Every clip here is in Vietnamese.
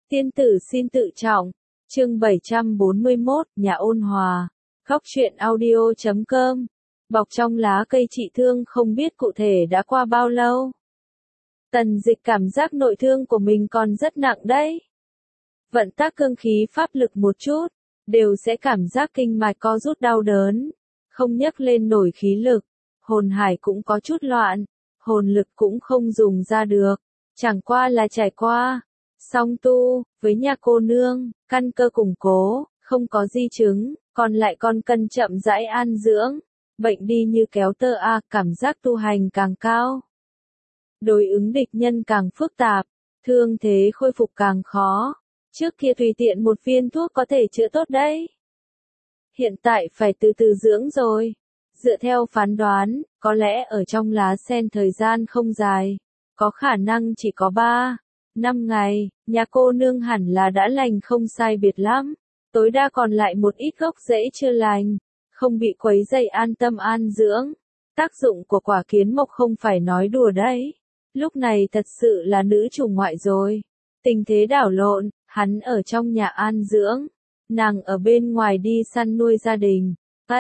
Tiên tử xin tự trọng. Chương 741, nhà ôn hòa. Góc truyện audio.com. Bọc trong lá cây trị thương không biết cụ thể đã qua bao lâu. Tần Dịch cảm giác nội thương của mình còn rất nặng đấy. Vận tác cương khí pháp lực một chút, đều sẽ cảm giác kinh mạch co rút đau đớn, không nhấc lên nổi khí lực, hồn hải cũng có chút loạn, hồn lực cũng không dùng ra được, chẳng qua là trải qua song tu, với nhà cô nương, căn cơ củng cố, không có di chứng, còn lại con cần chậm rãi an dưỡng, bệnh đi như kéo tơ cảm giác tu hành càng cao. Đối ứng địch nhân càng phức tạp, thương thế khôi phục càng khó, trước kia tùy tiện một viên thuốc có thể chữa tốt đấy. Hiện tại phải từ từ dưỡng rồi. Dựa theo phán đoán, có lẽ ở trong lá sen thời gian không dài, có khả năng chỉ có 3-5 ngày, nhà cô nương hẳn là đã lành không sai biệt lắm, tối đa còn lại một ít gốc rễ chưa lành, không bị quấy rầy an tâm an dưỡng. Tác dụng của quả kiến mộc không phải nói đùa đấy, lúc này thật sự là nữ chủ ngoại rồi. Tình thế đảo lộn, hắn ở trong nhà an dưỡng, nàng ở bên ngoài đi săn nuôi gia đình.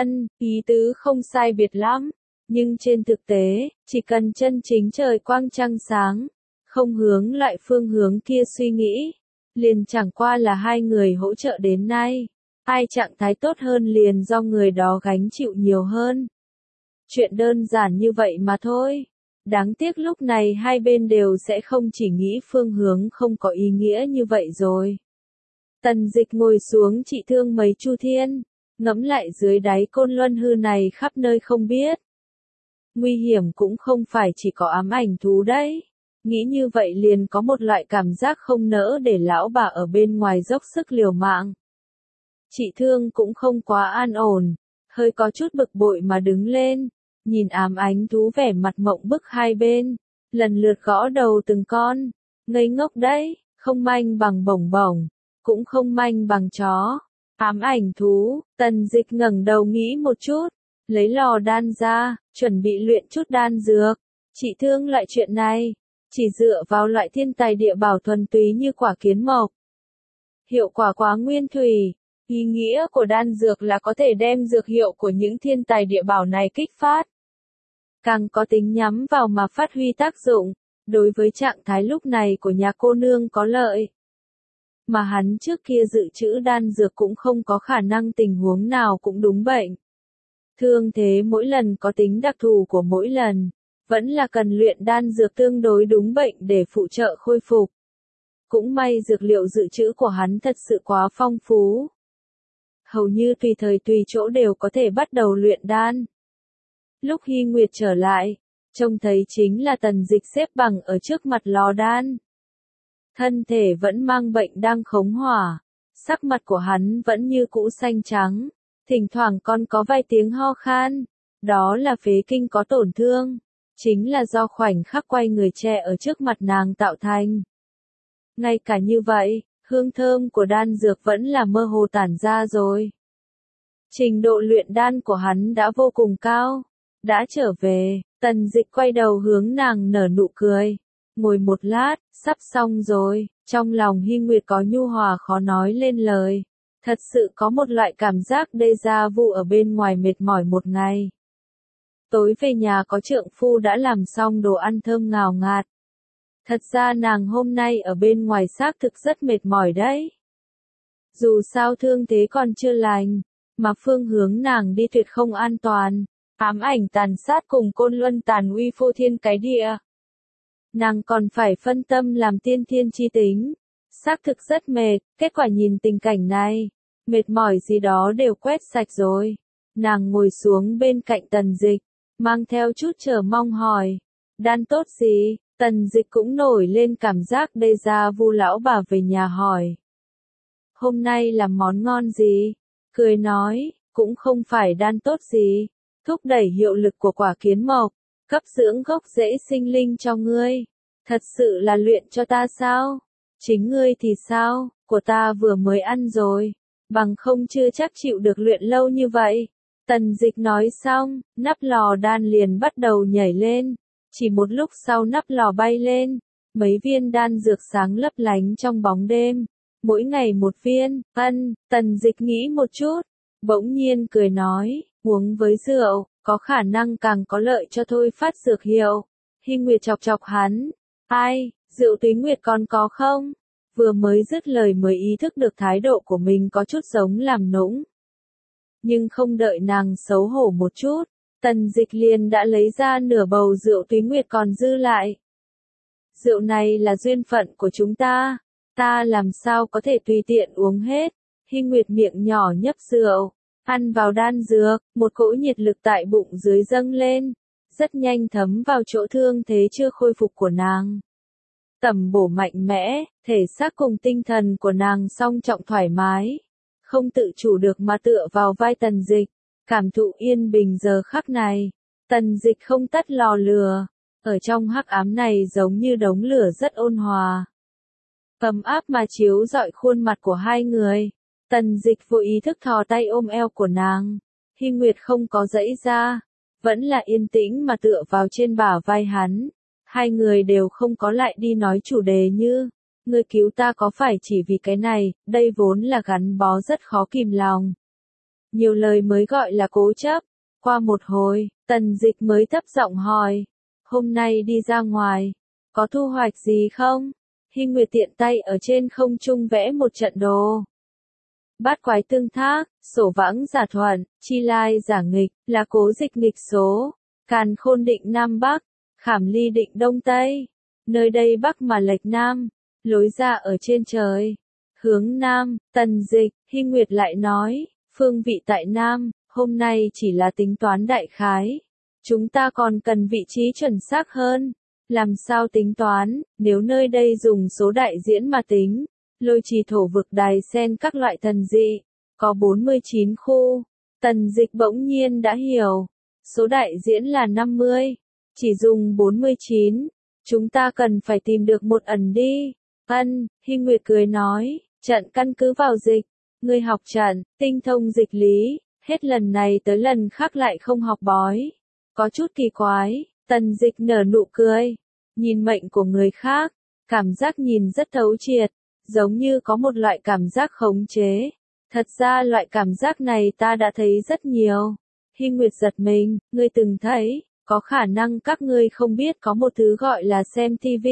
Ý tứ không sai biệt lắm, nhưng trên thực tế, chỉ cần chân chính trời quang trăng sáng, không hướng lại phương hướng kia suy nghĩ, liền chẳng qua là hai người hỗ trợ đến nay, ai trạng thái tốt hơn liền do người đó gánh chịu nhiều hơn. Chuyện đơn giản như vậy mà thôi. Đáng tiếc lúc này hai bên đều sẽ không chỉ nghĩ phương hướng không có ý nghĩa như vậy rồi. Tần Dịch ngồi xuống trị thương mấy chu thiên, ngẫm lại dưới đáy côn luân hư này khắp nơi không biết. Nguy hiểm cũng không phải chỉ có ám ảnh thú đấy. Nghĩ như vậy liền có một loại cảm giác không nỡ để lão bà ở bên ngoài dốc sức liều mạng. Trị thương cũng không quá an ổn, hơi có chút bực bội mà đứng lên, nhìn ám ánh thú vẻ mặt mộng bức hai bên, lần lượt gõ đầu từng con, ngây ngốc đấy, không manh bằng bổng bổng, cũng không manh bằng chó. Ám ảnh thú, Tần Dịch ngẩng đầu nghĩ một chút, lấy lò đan ra, chuẩn bị luyện chút đan dược. Trị thương loại chuyện này, chỉ dựa vào loại thiên tài địa bảo thuần túy như quả kiến mộc. Hiệu quả quá nguyên thủy, ý nghĩa của đan dược là có thể đem dược hiệu của những thiên tài địa bảo này kích phát. Càng có tính nhắm vào mà phát huy tác dụng, đối với trạng thái lúc này của nhà cô nương có lợi. Mà hắn trước kia dự trữ đan dược cũng không có khả năng tình huống nào cũng đúng bệnh. Thương thế mỗi lần có tính đặc thù của mỗi lần, vẫn là cần luyện đan dược tương đối đúng bệnh để phụ trợ khôi phục. Cũng may dược liệu dự trữ của hắn thật sự quá phong phú. Hầu như tùy thời tùy chỗ đều có thể bắt đầu luyện đan. Lúc Hy Nguyệt trở lại, trông thấy chính là Tần Dịch xếp bằng ở trước mặt lò đan. Thân thể vẫn mang bệnh đang khống hỏa, sắc mặt của hắn vẫn như cũ xanh trắng, thỉnh thoảng còn có vài tiếng ho khan, đó là phế kinh có tổn thương, chính là do khoảnh khắc quay người che ở trước mặt nàng tạo thành. Ngay cả như vậy, hương thơm của đan dược vẫn là mơ hồ tản ra rồi. Trình độ luyện đan của hắn đã vô cùng cao, đã trở về, Tần Dịch quay đầu hướng nàng nở nụ cười. Ngồi một lát, sắp xong rồi, trong lòng Hy Nguyệt có nhu hòa khó nói lên lời. Thật sự có một loại cảm giác déjà vu ở bên ngoài mệt mỏi một ngày. Tối về nhà có trượng phu đã làm xong đồ ăn thơm ngào ngạt. Thật ra nàng hôm nay ở bên ngoài xác thực rất mệt mỏi đấy. Dù sao thương thế còn chưa lành, mà phương hướng nàng đi tuyệt không an toàn, ám ảnh tàn sát cùng côn luân tàn uy phô thiên cái địa. Nàng còn phải phân tâm làm tiên thiên chi tính, xác thực rất mệt, kết quả nhìn tình cảnh này, mệt mỏi gì đó đều quét sạch rồi. Nàng ngồi xuống bên cạnh Tần Dịch, mang theo chút chờ mong hỏi, đan tốt gì? Tần Dịch cũng nổi lên cảm giác déjà vu lão bà về nhà hỏi. Hôm nay làm món ngon gì? Cười nói, cũng không phải đan tốt gì, thúc đẩy hiệu lực của quả kiến mộc, cấp dưỡng gốc rễ sinh linh cho ngươi. Thật sự là luyện cho ta sao? Chính ngươi thì sao? Của ta vừa mới ăn rồi, bằng không chưa chắc chịu được luyện lâu như vậy. Tần Dịch nói xong, nắp lò đan liền bắt đầu nhảy lên. Chỉ một lúc sau nắp lò bay lên, mấy viên đan dược sáng lấp lánh trong bóng đêm, Mỗi ngày một viên, Tần Dịch nghĩ một chút, bỗng nhiên cười nói, uống với rượu, có khả năng càng có lợi cho thôi phát dược hiệu. Hy Nguyệt chọc chọc hắn, ai, rượu túy nguyệt còn có không? Vừa mới dứt lời mới ý thức được thái độ của mình có chút giống làm nũng. Nhưng không đợi nàng xấu hổ một chút, Tần Dịch liền đã lấy ra nửa bầu rượu túy nguyệt còn dư lại. Rượu này là duyên phận của chúng ta làm sao có thể tùy tiện uống hết. Hy Nguyệt miệng nhỏ nhấp rượu, ăn vào đan dược, một cỗ nhiệt lực tại bụng dưới dâng lên, rất nhanh thấm vào chỗ thương thế chưa khôi phục của nàng. Tầm bổ mạnh mẽ, thể xác cùng tinh thần của nàng song trọng thoải mái, không tự chủ được mà tựa vào vai Tần Dịch, cảm thụ yên bình giờ khắc này. Tần Dịch không tắt lò lửa, ở trong hắc ám này giống như đống lửa rất ôn hòa, ấm áp mà chiếu rọi khuôn mặt của hai người. Tần Dịch vô ý thức thò tay ôm eo của nàng, Hy Nguyệt không có giãy ra, vẫn là yên tĩnh mà tựa vào trên bả vai hắn. Hai người đều không có lại đi nói chủ đề như, ngươi cứu ta có phải chỉ vì cái này, đây vốn là gắn bó rất khó kìm lòng. Nhiều lời mới gọi là cố chấp. Qua một hồi, Tần Dịch mới thấp giọng hỏi, hôm nay đi ra ngoài, có thu hoạch gì không? Hy Nguyệt tiện tay ở trên không trung vẽ một trận đồ. Bát quái tương thác, sổ vãng giả thuận, chi lai giả nghịch, là cố dịch nghịch số, càn khôn định Nam Bắc, khảm ly định Đông Tây. Nơi đây Bắc mà lệch Nam, lối ra ở trên trời. Hướng Nam, Tần Dịch, Hy Nguyệt lại nói, phương vị tại Nam, hôm nay chỉ là tính toán đại khái. Chúng ta còn cần vị trí chuẩn xác hơn. Làm sao tính toán, nếu nơi đây dùng số đại diễn mà tính, lôi trì thổ vực đài sen các loại thần dị, có 49 khu. Tần Dịch bỗng nhiên đã hiểu, số đại diễn là 50, chỉ dùng 49, chúng ta cần phải tìm được một ẩn đi. Hy Nguyệt cười nói, trận căn cứ vào dịch, ngươi học trận, tinh thông dịch lý, hết lần này tới lần khác lại không học bói. Có chút kỳ quái. Tần Dịch nở nụ cười, nhìn mệnh của người khác, cảm giác nhìn rất thấu triệt, giống như có một loại cảm giác khống chế. Thật ra loại cảm giác này ta đã thấy rất nhiều. Hy Nguyệt giật mình, ngươi từng thấy, có khả năng các ngươi không biết có một thứ gọi là xem TV.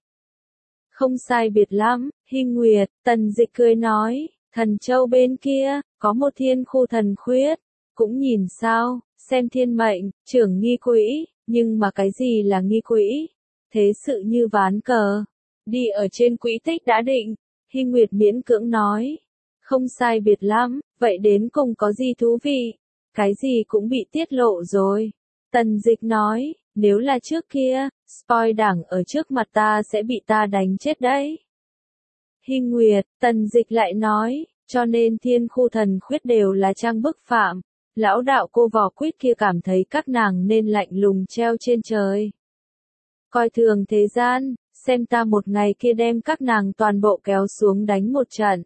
Không sai biệt lắm, Hy Nguyệt, Tần Dịch cười nói, Thần Châu bên kia, có một thiên khu thần khuyết, cũng nhìn sao, xem thiên mệnh, trưởng nghi quỹ. Nhưng mà cái gì là nghi quỹ? Thế sự như ván cờ, đi ở trên quỹ tích đã định. Hy Nguyệt miễn cưỡng nói, không sai biệt lắm, vậy đến cùng có gì thú vị? Cái gì cũng bị tiết lộ rồi. Tần Dịch nói, nếu là trước kia, spoil đảng ở trước mặt ta sẽ bị ta đánh chết đấy. Hy Nguyệt, Tần Dịch lại nói, cho nên thiên khu thần khuyết đều là trang bức phạm. Lão đạo cô vỏ quýt kia cảm thấy các nàng nên lạnh lùng treo trên trời. Coi thường thế gian, xem ta một ngày kia đem các nàng toàn bộ kéo xuống đánh một trận.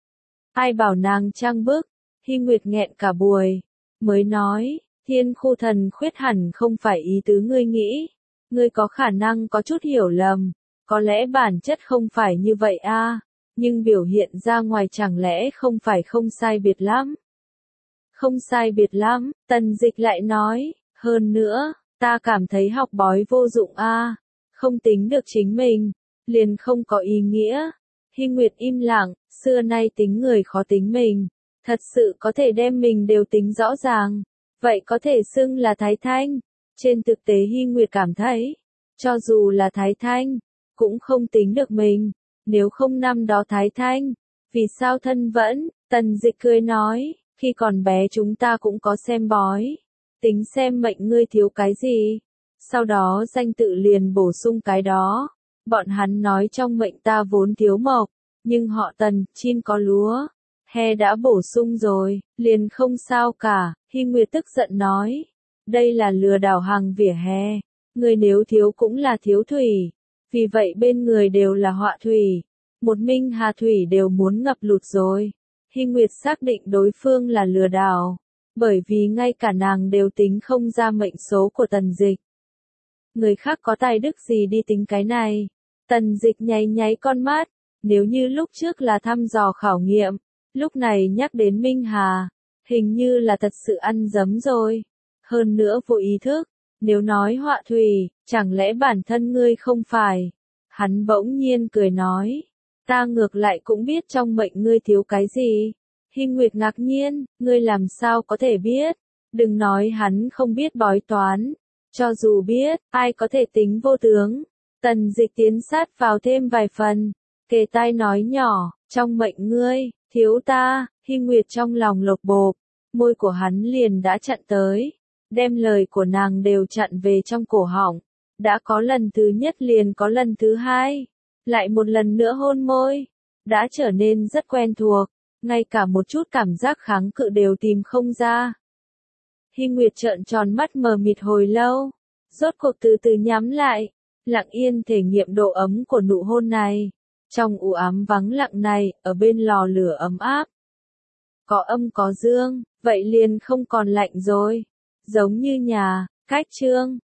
Ai bảo nàng trang bức? Hy Nguyệt nghẹn cả buổi, mới nói, thiên khu thần khuyết hẳn không phải ý tứ ngươi nghĩ. Ngươi có khả năng có chút hiểu lầm, có lẽ bản chất không phải như vậy a, nhưng biểu hiện ra ngoài chẳng lẽ không phải không sai biệt lắm. Không sai biệt lắm, Tần Dịch lại nói, hơn nữa, ta cảm thấy học bói vô dụng a, không tính được chính mình, liền không có ý nghĩa. Hy Nguyệt im lặng, xưa nay tính người khó tính mình, thật sự có thể đem mình đều tính rõ ràng, vậy có thể xưng là Thái Thanh. Trên thực tế Hy Nguyệt cảm thấy, cho dù là Thái Thanh, cũng không tính được mình, nếu không năm đó Thái Thanh, vì sao thân vẫn? Tần Dịch cười nói, khi còn bé chúng ta cũng có xem bói, tính xem mệnh ngươi thiếu cái gì, sau đó danh tự liền bổ sung cái đó. Bọn hắn nói trong mệnh ta vốn thiếu mộc, nhưng họ Tần, chim có lúa, he đã bổ sung rồi, liền không sao cả. Hy Nguyệt tức giận nói, đây là lừa đảo hàng vỉa hè, người nếu thiếu cũng là thiếu thủy, vì vậy bên người đều là họa thủy, một Minh Hà thủy đều muốn ngập lụt rồi. Hy Nguyệt xác định đối phương là lừa đảo, bởi vì ngay cả nàng đều tính không ra mệnh số của Tần Dịch. Người khác có tài đức gì đi tính cái này? Tần Dịch nháy nháy con mắt, Nếu như lúc trước là thăm dò khảo nghiệm, lúc này nhắc đến Minh Hà, hình như là thật sự ăn dấm rồi. Hơn nữa vô ý thức, nếu nói họa thủy, chẳng lẽ bản thân ngươi không phải? Hắn bỗng nhiên cười nói, ta ngược lại cũng biết trong mệnh ngươi thiếu cái gì. Hinh Nguyệt ngạc nhiên, ngươi làm sao có thể biết? Đừng nói hắn không biết bói toán, cho dù biết, ai có thể tính vô tướng. Tần Dịch tiến sát vào thêm vài phần, kề tai nói nhỏ, trong mệnh ngươi, thiếu ta. Hinh Nguyệt trong lòng lột bột, môi của hắn liền đã chặn tới, đem lời của nàng đều chặn về trong cổ họng. Đã có lần thứ nhất liền có lần thứ hai, lại một lần nữa hôn môi, đã trở nên rất quen thuộc, ngay cả một chút cảm giác kháng cự đều tìm không ra. Hinh Nguyệt trợn tròn mắt mờ mịt hồi lâu, rốt cuộc từ từ nhắm lại, lặng yên thể nghiệm độ ấm của nụ hôn này. Trong u ám vắng lặng này, ở bên lò lửa ấm áp, có âm có dương, vậy liền không còn lạnh rồi. Giống như nhà, cách Trương